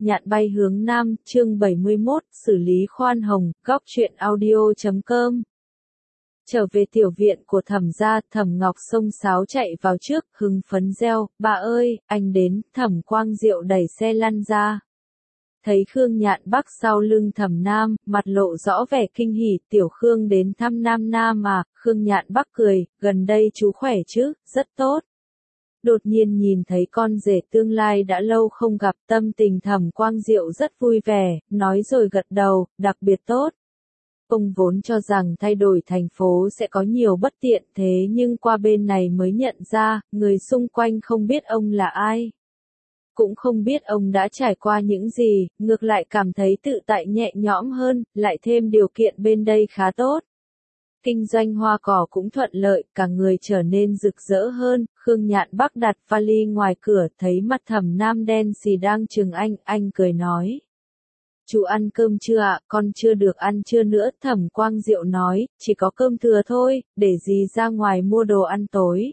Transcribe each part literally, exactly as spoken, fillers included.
Nhạn bay hướng Nam, chương bảy mươi mốt, xử lý khoan hồng, góc truyện audio chấm com. Trở về tiểu viện của Thẩm gia, Thẩm Ngọc xông xáo chạy vào trước, hưng phấn reo, bà ơi, anh đến. Thẩm Quang Diệu đẩy xe lăn ra. Thấy Khương Nhạn Bắc sau lưng Thẩm Nam, mặt lộ rõ vẻ kinh hỉ, tiểu Khương đến thăm Nam Nam à. Khương Nhạn Bắc cười, gần đây chú khỏe chứ, rất tốt. Đột nhiên nhìn thấy con rể tương lai đã lâu không gặp, tâm tình Thẩm Quang Diệu rất vui vẻ, nói rồi gật đầu, đặc biệt tốt. Ông vốn cho rằng thay đổi thành phố sẽ có nhiều bất tiện, thế nhưng qua bên này mới nhận ra, người xung quanh không biết ông là ai. Cũng không biết ông đã trải qua những gì, ngược lại cảm thấy tự tại nhẹ nhõm hơn, lại thêm điều kiện bên đây khá tốt. Kinh doanh hoa cỏ cũng thuận lợi, cả người trở nên rực rỡ hơn. Khương Nhạn Bắc đặt vali ngoài cửa, thấy mặt Thẩm Nam đen xì đang chừng anh, anh cười nói. Chú ăn cơm chưa ạ? Con chưa được ăn trưa nữa. Thẩm Quang Diệu nói, chỉ có cơm thừa thôi, để dì ra ngoài mua đồ ăn tối.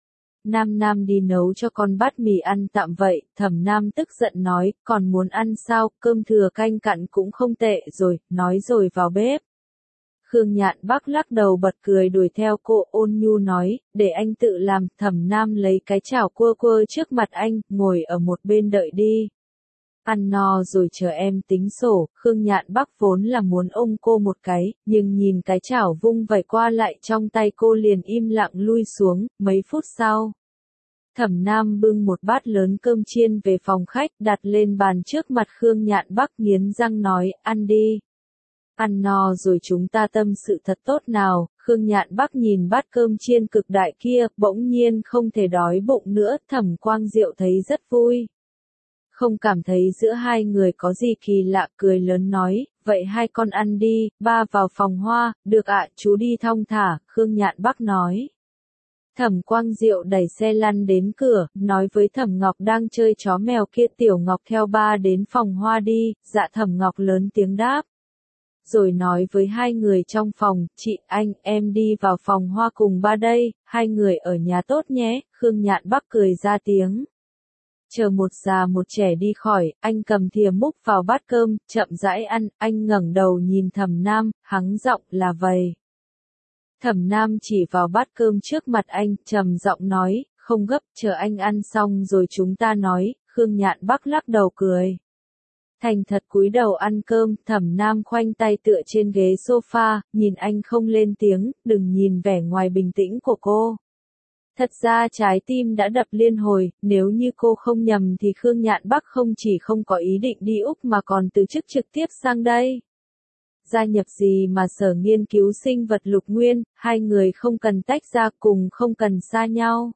Nam Nam đi nấu cho con bát mì ăn tạm vậy. Thẩm Nam tức giận nói, còn muốn ăn sao, cơm thừa canh cặn cũng không tệ rồi, nói rồi vào bếp. Khương Nhạn Bắc lắc đầu bật cười đuổi theo cô, ôn nhu nói, để anh tự làm. Thẩm Nam lấy cái chảo quơ quơ trước mặt anh, ngồi ở một bên đợi đi. Ăn no rồi chờ em tính sổ. Khương Nhạn Bắc vốn là muốn ôm cô một cái, nhưng nhìn cái chảo vung vẩy qua lại trong tay cô liền im lặng lui xuống. Mấy phút sau, Thẩm Nam bưng một bát lớn cơm chiên về phòng khách, đặt lên bàn trước mặt Khương Nhạn Bắc, nghiến răng nói, ăn đi. Ăn no rồi chúng ta tâm sự thật tốt nào. Khương Nhạn Bắc nhìn bát cơm chiên cực đại kia, bỗng nhiên không thể đói bụng nữa. Thẩm Quang Diệu thấy rất vui. Không cảm thấy giữa hai người có gì kỳ lạ, cười lớn nói, vậy hai con ăn đi, ba vào phòng hoa. Được ạ, chú đi thong thả. Khương Nhạn Bắc nói. Thẩm Quang Diệu đẩy xe lăn đến cửa, nói với Thẩm Ngọc đang chơi chó mèo kia, Tiểu Ngọc theo ba đến phòng hoa đi. Dạ. Thẩm Ngọc lớn tiếng đáp. Rồi nói với hai người trong phòng, chị, anh, em đi vào phòng hoa cùng ba đây, hai người ở nhà tốt nhé. Khương Nhạn Bắc cười ra tiếng. Chờ một già một trẻ đi khỏi, anh cầm thìa múc vào bát cơm, chậm rãi ăn. Anh ngẩng đầu nhìn Thẩm Nam, hắng giọng, là vậy. Thẩm Nam chỉ vào bát cơm trước mặt anh, trầm giọng nói, không gấp, chờ anh ăn xong rồi chúng ta nói. Khương Nhạn Bắc lắc đầu cười. Thành thật cúi đầu ăn cơm. Thẩm Nam khoanh tay tựa trên ghế sofa, nhìn anh không lên tiếng, đừng nhìn vẻ ngoài bình tĩnh của cô. Thật ra trái tim đã đập liên hồi, nếu như cô không nhầm thì Khương Nhạn Bắc không chỉ không có ý định đi Úc mà còn từ chức trực tiếp sang đây. Gia nhập gì mà sở nghiên cứu sinh vật Lục Nguyên, hai người không cần tách ra, cùng không cần xa nhau.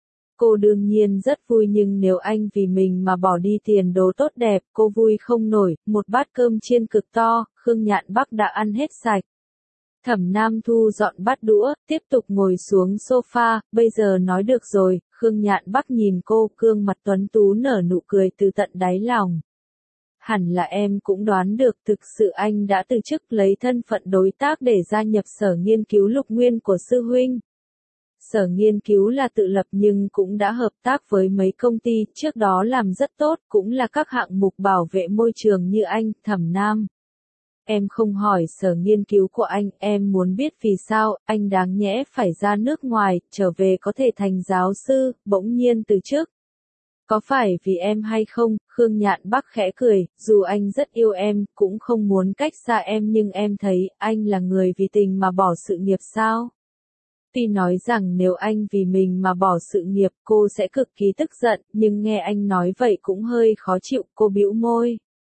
Cô đương nhiên rất vui, nhưng nếu anh vì mình mà bỏ đi tiền đồ tốt đẹp, cô vui không nổi. Một bát cơm chiên cực to, Khương Nhạn Bắc đã ăn hết sạch. Thẩm Nam thu dọn bát đũa, tiếp tục ngồi xuống sofa, bây giờ nói được rồi. Khương Nhạn Bắc nhìn cô, gương mặt tuấn tú nở nụ cười từ tận đáy lòng. Hẳn là em cũng đoán được, thực sự anh đã từ chức lấy thân phận đối tác để gia nhập sở nghiên cứu Lục Nguyên của sư huynh. Sở nghiên cứu là tự lập nhưng cũng đã hợp tác với mấy công ty, trước đó làm rất tốt, cũng là các hạng mục bảo vệ môi trường như anh. Thẩm Nam. Em không hỏi sở nghiên cứu của anh, em muốn biết vì sao, anh đáng nhẽ phải ra nước ngoài, trở về có thể thành giáo sư, bỗng nhiên từ chức. Có phải vì em hay không? Khương Nhạn Bắc khẽ cười, dù anh rất yêu em, cũng không muốn cách xa em, nhưng em thấy, anh là người vì tình mà bỏ sự nghiệp sao? Tuy nói rằng nếu anh vì mình mà bỏ sự nghiệp, cô sẽ cực kỳ tức giận, nhưng nghe anh nói vậy cũng hơi khó chịu. Cô bĩu môi.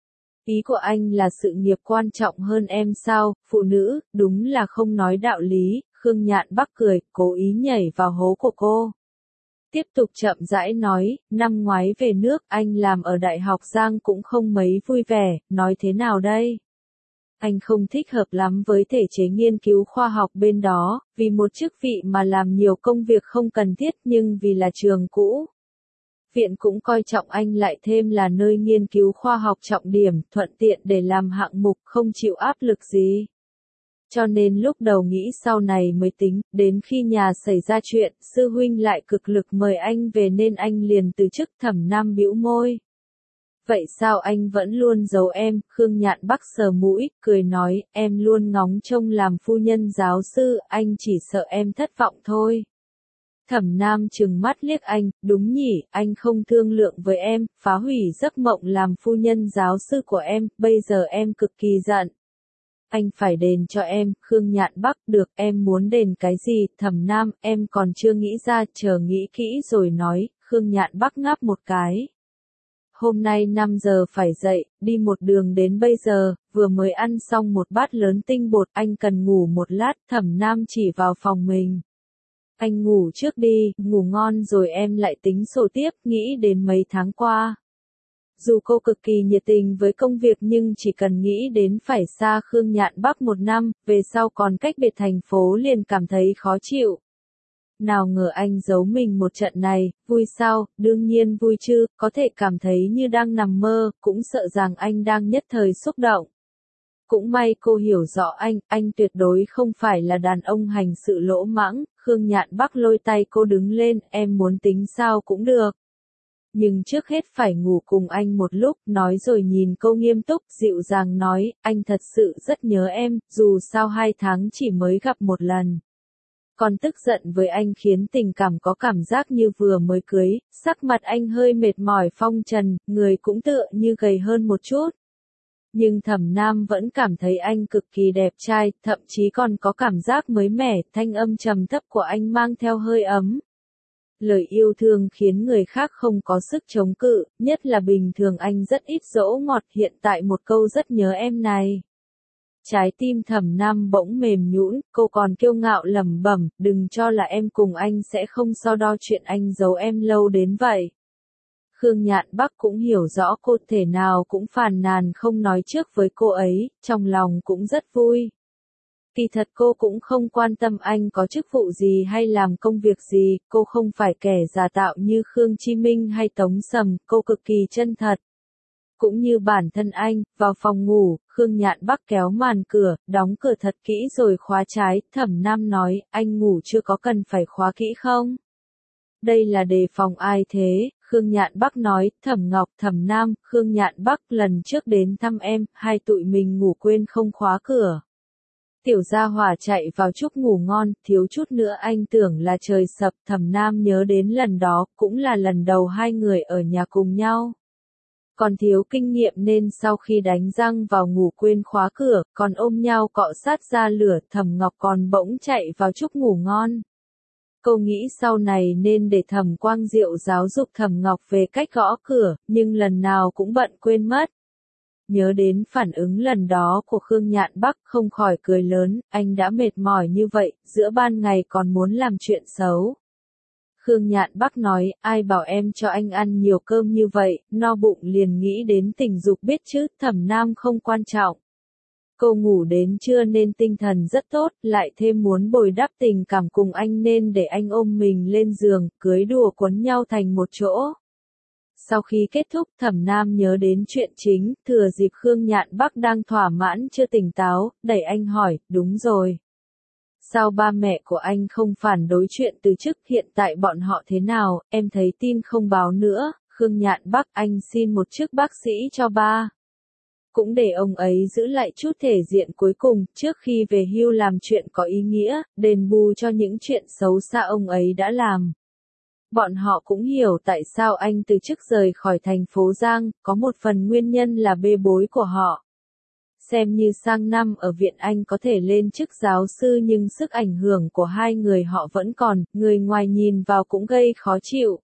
Ý của anh là sự nghiệp quan trọng hơn em sao? Phụ nữ, đúng là không nói đạo lý. Khương Nhạn Bắc cười, cố ý nhảy vào hố của cô. Tiếp tục chậm rãi nói, năm ngoái về nước, anh làm ở Đại học Giang cũng không mấy vui vẻ, nói thế nào đây? Anh không thích hợp lắm với thể chế nghiên cứu khoa học bên đó, vì một chức vị mà làm nhiều công việc không cần thiết, nhưng vì là trường cũ. Viện cũng coi trọng anh, lại thêm là nơi nghiên cứu khoa học trọng điểm, thuận tiện để làm hạng mục, không chịu áp lực gì. Cho nên lúc đầu nghĩ sau này mới tính, đến khi nhà xảy ra chuyện, sư huynh lại cực lực mời anh về nên anh liền từ chức. Thẩm Nam bĩu môi. Vậy sao anh vẫn luôn giấu em? Khương Nhạn Bắc sờ mũi, cười nói, em luôn ngóng trông làm phu nhân giáo sư, anh chỉ sợ em thất vọng thôi. Thẩm Nam trừng mắt liếc anh, đúng nhỉ, anh không thương lượng với em, phá hủy giấc mộng làm phu nhân giáo sư của em, bây giờ em cực kỳ giận. Anh phải đền cho em, Khương Nhạn Bắc, được, em muốn đền cái gì? Thẩm Nam, em còn chưa nghĩ ra, chờ nghĩ kỹ rồi nói. Khương Nhạn Bắc ngáp một cái. Hôm nay năm giờ phải dậy, đi một đường đến bây giờ, vừa mới ăn xong một bát lớn tinh bột, anh cần ngủ một lát. Thẩm Nam chỉ vào phòng mình. Anh ngủ trước đi, ngủ ngon rồi em lại tính sổ tiếp, nghĩ đến mấy tháng qua. Dù cô cực kỳ nhiệt tình với công việc nhưng chỉ cần nghĩ đến phải xa Khương Nhạn Bắc một năm, về sau còn cách biệt thành phố liền cảm thấy khó chịu. Nào ngờ anh giấu mình một trận này, vui sao, đương nhiên vui chứ, có thể cảm thấy như đang nằm mơ, cũng sợ rằng anh đang nhất thời xúc động. Cũng may cô hiểu rõ anh, anh tuyệt đối không phải là đàn ông hành sự lỗ mãng. Khương Nhạn Bắc lôi tay cô đứng lên, em muốn tính sao cũng được. Nhưng trước hết phải ngủ cùng anh một lúc, nói rồi nhìn cô nghiêm túc, dịu dàng nói, anh thật sự rất nhớ em, dù sao hai tháng chỉ mới gặp một lần. Còn tức giận với anh khiến tình cảm có cảm giác như vừa mới cưới, sắc mặt anh hơi mệt mỏi phong trần, người cũng tựa như gầy hơn một chút. Nhưng Thẩm Nam vẫn cảm thấy anh cực kỳ đẹp trai, thậm chí còn có cảm giác mới mẻ, thanh âm trầm thấp của anh mang theo hơi ấm. Lời yêu thương khiến người khác không có sức chống cự, nhất là bình thường anh rất ít dỗ ngọt, hiện tại một câu rất nhớ em này. Trái tim Thẩm Nam bỗng mềm nhũn, cô còn kiêu ngạo lẩm bẩm, đừng cho là em cùng anh sẽ không so đo chuyện anh giấu em lâu đến vậy. Khương Nhạn Bắc cũng hiểu rõ cô thể nào cũng phàn nàn không nói trước với cô ấy, trong lòng cũng rất vui. Kỳ thật cô cũng không quan tâm anh có chức vụ gì hay làm công việc gì, cô không phải kẻ giả tạo như Khương Chí Minh hay Tống Sầm, cô cực kỳ chân thật. Cũng như bản thân anh, vào phòng ngủ, Khương Nhạn Bắc kéo màn cửa, đóng cửa thật kỹ rồi khóa trái, Thẩm Nam nói, anh ngủ chưa có cần phải khóa kỹ không? Đây là đề phòng ai thế? Khương Nhạn Bắc nói, Thẩm Ngọc, Thẩm Nam, Khương Nhạn Bắc lần trước đến thăm em, hai tụi mình ngủ quên không khóa cửa. Tiểu gia hỏa chạy vào chúc ngủ ngon, thiếu chút nữa anh tưởng là trời sập. Thẩm Nam nhớ đến lần đó, cũng là lần đầu hai người ở nhà cùng nhau. Còn thiếu kinh nghiệm nên sau khi đánh răng vào ngủ quên khóa cửa, còn ôm nhau cọ sát ra lửa. Thẩm Ngọc còn bỗng chạy vào chúc ngủ ngon. Cô nghĩ sau này nên để Thẩm Quang Diệu giáo dục Thẩm Ngọc về cách gõ cửa, nhưng lần nào cũng bận quên mất. Nhớ đến phản ứng lần đó của Khương Nhạn Bắc không khỏi cười lớn, anh đã mệt mỏi như vậy, giữa ban ngày còn muốn làm chuyện xấu. Khương Nhạn Bắc nói, ai bảo em cho anh ăn nhiều cơm như vậy, no bụng liền nghĩ đến tình dục biết chứ, Thẩm Nam không quan trọng. Cô ngủ đến trưa nên tinh thần rất tốt, lại thêm muốn bồi đắp tình cảm cùng anh nên để anh ôm mình lên giường, cưới đùa quấn nhau thành một chỗ. Sau khi kết thúc, Thẩm Nam nhớ đến chuyện chính, thừa dịp Khương Nhạn Bắc đang thỏa mãn chưa tỉnh táo, đẩy anh hỏi, đúng rồi. Sao ba mẹ của anh không phản đối chuyện từ chức, hiện tại bọn họ thế nào, em thấy tin không báo nữa. Khương Nhạn Bắc, anh xin một chức bác sĩ cho ba. Cũng để ông ấy giữ lại chút thể diện cuối cùng, trước khi về hưu làm chuyện có ý nghĩa, đền bù cho những chuyện xấu xa ông ấy đã làm. Bọn họ cũng hiểu tại sao anh từ chức rời khỏi thành phố Giang, có một phần nguyên nhân là bê bối của họ. Xem như sang năm ở viện anh có thể lên chức giáo sư nhưng sức ảnh hưởng của hai người họ vẫn còn, người ngoài nhìn vào cũng gây khó chịu.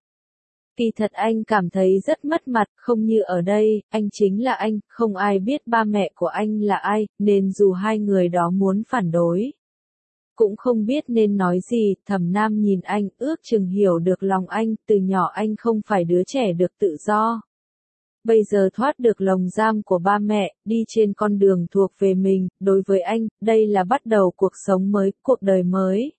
Kỳ thật anh cảm thấy rất mất mặt, không như ở đây, anh chính là anh, không ai biết ba mẹ của anh là ai, nên dù hai người đó muốn phản đối. Cũng không biết nên nói gì, Thẩm Nam nhìn anh, ước chừng hiểu được lòng anh, từ nhỏ anh không phải đứa trẻ được tự do. Bây giờ thoát được lồng giam của ba mẹ, đi trên con đường thuộc về mình, đối với anh, đây là bắt đầu cuộc sống mới, cuộc đời mới.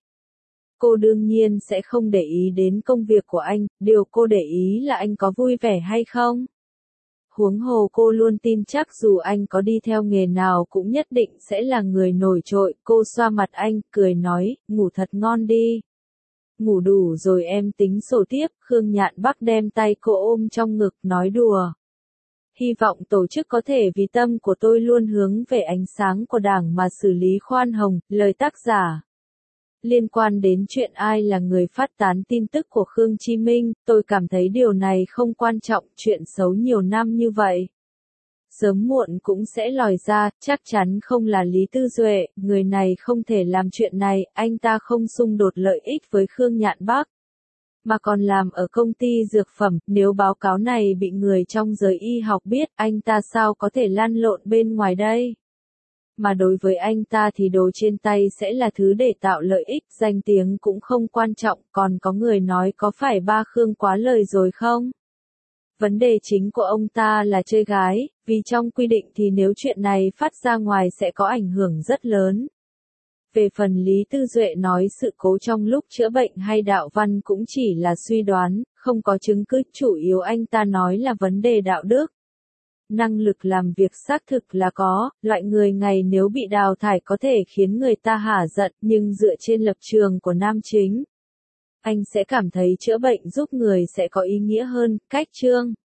Cô đương nhiên sẽ không để ý đến công việc của anh, điều cô để ý là anh có vui vẻ hay không. Huống hồ cô luôn tin chắc dù anh có đi theo nghề nào cũng nhất định sẽ là người nổi trội. Cô xoa mặt anh, cười nói, ngủ thật ngon đi. Ngủ đủ rồi em tính sổ tiếp. Khương Nhạn Bắc đem tay cô ôm trong ngực, nói đùa. hy vọng tổ chức có thể vì tâm của tôi luôn hướng về ánh sáng của Đảng mà xử lý khoan hồng, lời tác giả. Liên quan đến chuyện ai là người phát tán tin tức của Khương Chí Minh, tôi cảm thấy điều này không quan trọng, chuyện xấu nhiều năm như vậy. Sớm muộn cũng sẽ lòi ra, chắc chắn không là Lý Tư Duệ, người này không thể làm chuyện này, anh ta không xung đột lợi ích với Khương Nhạn Bắc. Mà còn làm ở công ty dược phẩm, nếu báo cáo này bị người trong giới y học biết, anh ta sao có thể lăn lộn bên ngoài đây? Mà đối với anh ta thì đồ trên tay sẽ là thứ để tạo lợi ích, danh tiếng cũng không quan trọng, còn có người nói có phải ba Khương quá lời rồi không? Vấn đề chính của ông ta là chơi gái, vì trong quy định thì nếu chuyện này phát ra ngoài sẽ có ảnh hưởng rất lớn. Về phần Lý Tư Duệ nói sự cố trong lúc chữa bệnh hay đạo văn cũng chỉ là suy đoán, không có chứng cứ, chủ yếu anh ta nói là vấn đề đạo đức. Năng lực làm việc xác thực là có, loại người này nếu bị đào thải có thể khiến người ta hả giận, nhưng dựa trên lập trường của nam chính, anh sẽ cảm thấy chữa bệnh giúp người sẽ có ý nghĩa hơn, cách chương.